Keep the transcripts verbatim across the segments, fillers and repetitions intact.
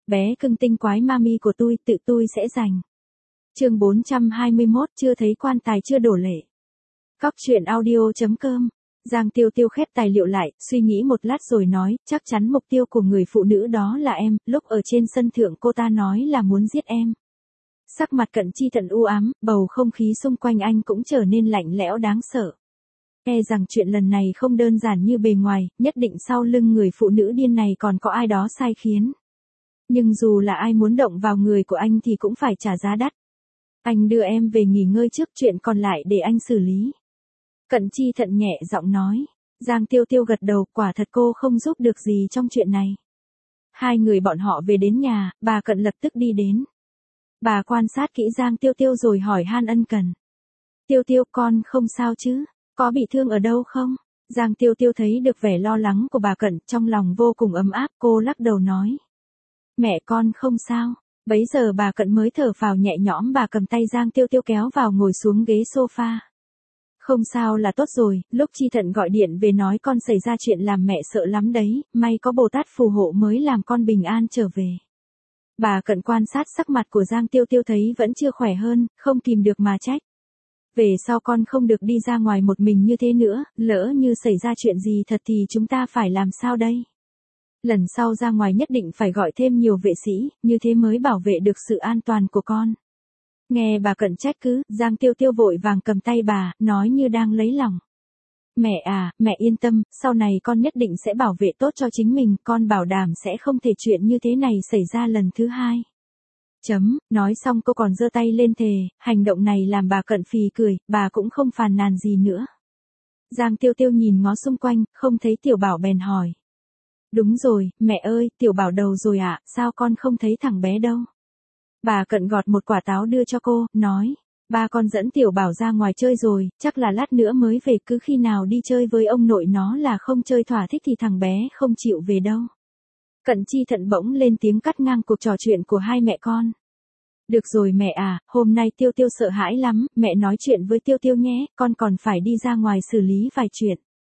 bé cưng tinh quái mami của tôi, tự tôi sẽ giành. Chương bốn trăm hai mươi mốt, chưa thấy quan tài chưa đổ lệ. Cóc truyện audio chấm com. Giang Tiêu Tiêu khép tài liệu lại, suy nghĩ một lát rồi nói, chắc chắn mục tiêu của người phụ nữ đó là em, lúc ở trên sân thượng cô ta nói là muốn giết em. Sắc mặt Cận Chi Thận u ám, bầu không khí xung quanh anh cũng trở nên lạnh lẽo đáng sợ. E rằng chuyện lần này không đơn giản như bề ngoài, nhất định sau lưng người phụ nữ điên này còn có ai đó sai khiến. Nhưng dù là ai muốn động vào người của anh thì cũng phải trả giá đắt. Anh đưa em về nghỉ ngơi trước, chuyện còn lại để anh xử lý. Cận Chi Thận nhẹ giọng nói. Giang Tiêu Tiêu gật đầu, quả thật cô không giúp được gì trong chuyện này. Hai người bọn họ về đến nhà, bà Cận lập tức đi đến. Bà quan sát kỹ Giang Tiêu Tiêu rồi hỏi han ân cần. Tiêu Tiêu, con không sao chứ? Có bị thương ở đâu không? Giang Tiêu Tiêu thấy được vẻ lo lắng của bà Cận, trong lòng vô cùng ấm áp, cô lắc đầu nói. Mẹ con không sao. Bấy giờ bà Cận mới thở phào nhẹ nhõm, bà cầm tay Giang Tiêu Tiêu kéo vào ngồi xuống ghế sofa. Không sao là tốt rồi, lúc Chi Thận gọi điện về nói con xảy ra chuyện làm mẹ sợ lắm đấy, may có Bồ Tát phù hộ mới làm con bình an trở về. Bà Cận quan sát sắc mặt của Giang Tiêu Tiêu thấy vẫn chưa khỏe hơn, không kìm được mà trách. Về sau con không được đi ra ngoài một mình như thế nữa, lỡ như xảy ra chuyện gì thật thì chúng ta phải làm sao đây? Lần sau ra ngoài nhất định phải gọi thêm nhiều vệ sĩ, như thế mới bảo vệ được sự an toàn của con. Nghe bà Cận trách cứ, Giang Tiêu Tiêu vội vàng cầm tay bà, nói như đang lấy lòng. Mẹ à, mẹ yên tâm, sau này con nhất định sẽ bảo vệ tốt cho chính mình, con bảo đảm sẽ không thể chuyện như thế này xảy ra lần thứ hai. Chấm, nói xong cô còn giơ tay lên thề, hành động này làm bà Cận phì cười, bà cũng không phàn nàn gì nữa. Giang Tiêu Tiêu nhìn ngó xung quanh, không thấy Tiểu Bảo bèn hỏi. Đúng rồi, mẹ ơi, Tiểu Bảo đầu rồi ạ, à, sao con không thấy thằng bé đâu? Bà Cận gọt một quả táo đưa cho cô, nói. Ba con dẫn Tiểu Bảo ra ngoài chơi rồi, chắc là lát nữa mới về, cứ khi nào đi chơi với ông nội nó là không chơi thỏa thích thì thằng bé không chịu về đâu. Cận Chi Thận bỗng lên tiếng cắt ngang cuộc trò chuyện của hai mẹ con. Được rồi mẹ à, hôm nay Tiêu Tiêu sợ hãi lắm, mẹ nói chuyện với Tiêu Tiêu nhé, con còn phải đi ra ngoài xử lý vài chuyện.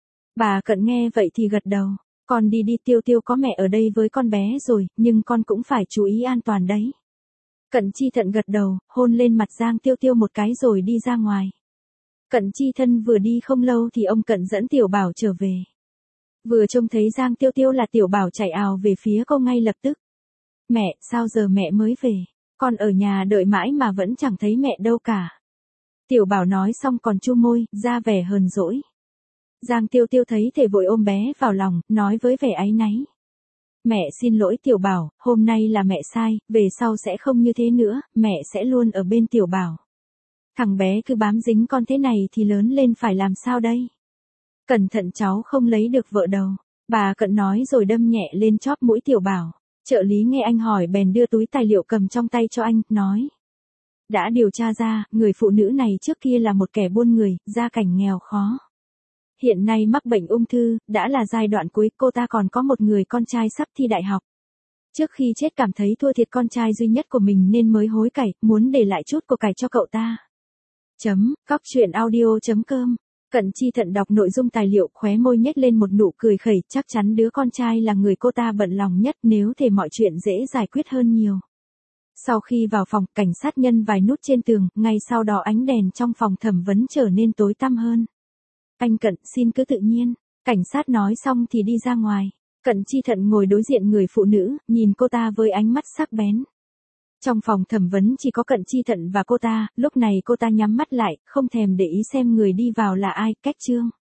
Bà Cận nghe vậy thì gật đầu, con đi đi, Tiêu Tiêu có mẹ ở đây với con bé rồi, nhưng con cũng phải chú ý an toàn đấy. Cận Chi Thận gật đầu, hôn lên mặt Giang Tiêu Tiêu một cái rồi đi ra ngoài. Cận Chi Thân vừa đi không lâu thì ông Cận dẫn Tiểu Bảo trở về. Vừa trông thấy Giang Tiêu Tiêu là Tiểu Bảo chạy ào về phía cô ngay lập tức. Mẹ, sao giờ mẹ mới về? Con ở nhà đợi mãi mà vẫn chẳng thấy mẹ đâu cả. Tiểu Bảo nói xong còn chu môi, ra vẻ hờn dỗi. Giang Tiêu Tiêu thấy thể vội ôm bé vào lòng, nói với vẻ áy náy. Mẹ xin lỗi Tiểu Bảo, hôm nay là mẹ sai, về sau sẽ không như thế nữa, mẹ sẽ luôn ở bên Tiểu Bảo. Thằng bé cứ bám dính con thế này thì lớn lên phải làm sao đây? Cẩn thận cháu không lấy được vợ đâu. Bà Cận nói rồi đâm nhẹ lên chóp mũi Tiểu Bảo. Trợ lý nghe anh hỏi bèn đưa túi tài liệu cầm trong tay cho anh, nói. Đã điều tra ra, người phụ nữ này trước kia là một kẻ buôn người, gia cảnh nghèo khó. Hiện nay mắc bệnh ung thư, đã là giai đoạn cuối, cô ta còn có một người con trai sắp thi đại học. Trước khi chết cảm thấy thua thiệt con trai duy nhất của mình nên mới hối cải, muốn để lại chút của cải cho cậu ta. Chấm, cóc truyện audio chấm com. Cận Chi Thận đọc nội dung tài liệu, khóe môi nhếch lên một nụ cười khẩy, chắc chắn đứa con trai là người cô ta bận lòng nhất, nếu thể mọi chuyện dễ giải quyết hơn nhiều. Sau khi vào phòng, cảnh sát nhân vài nút trên tường, ngay sau đó ánh đèn trong phòng thẩm vấn trở nên tối tăm hơn. Anh Cận, xin cứ tự nhiên. Cảnh sát nói xong thì đi ra ngoài. Cận Chi Thận ngồi đối diện người phụ nữ, nhìn cô ta với ánh mắt sắc bén. Trong phòng thẩm vấn chỉ có Cận Chi Thận và cô ta, lúc này cô ta nhắm mắt lại, không thèm để ý xem người đi vào là ai, cách chương.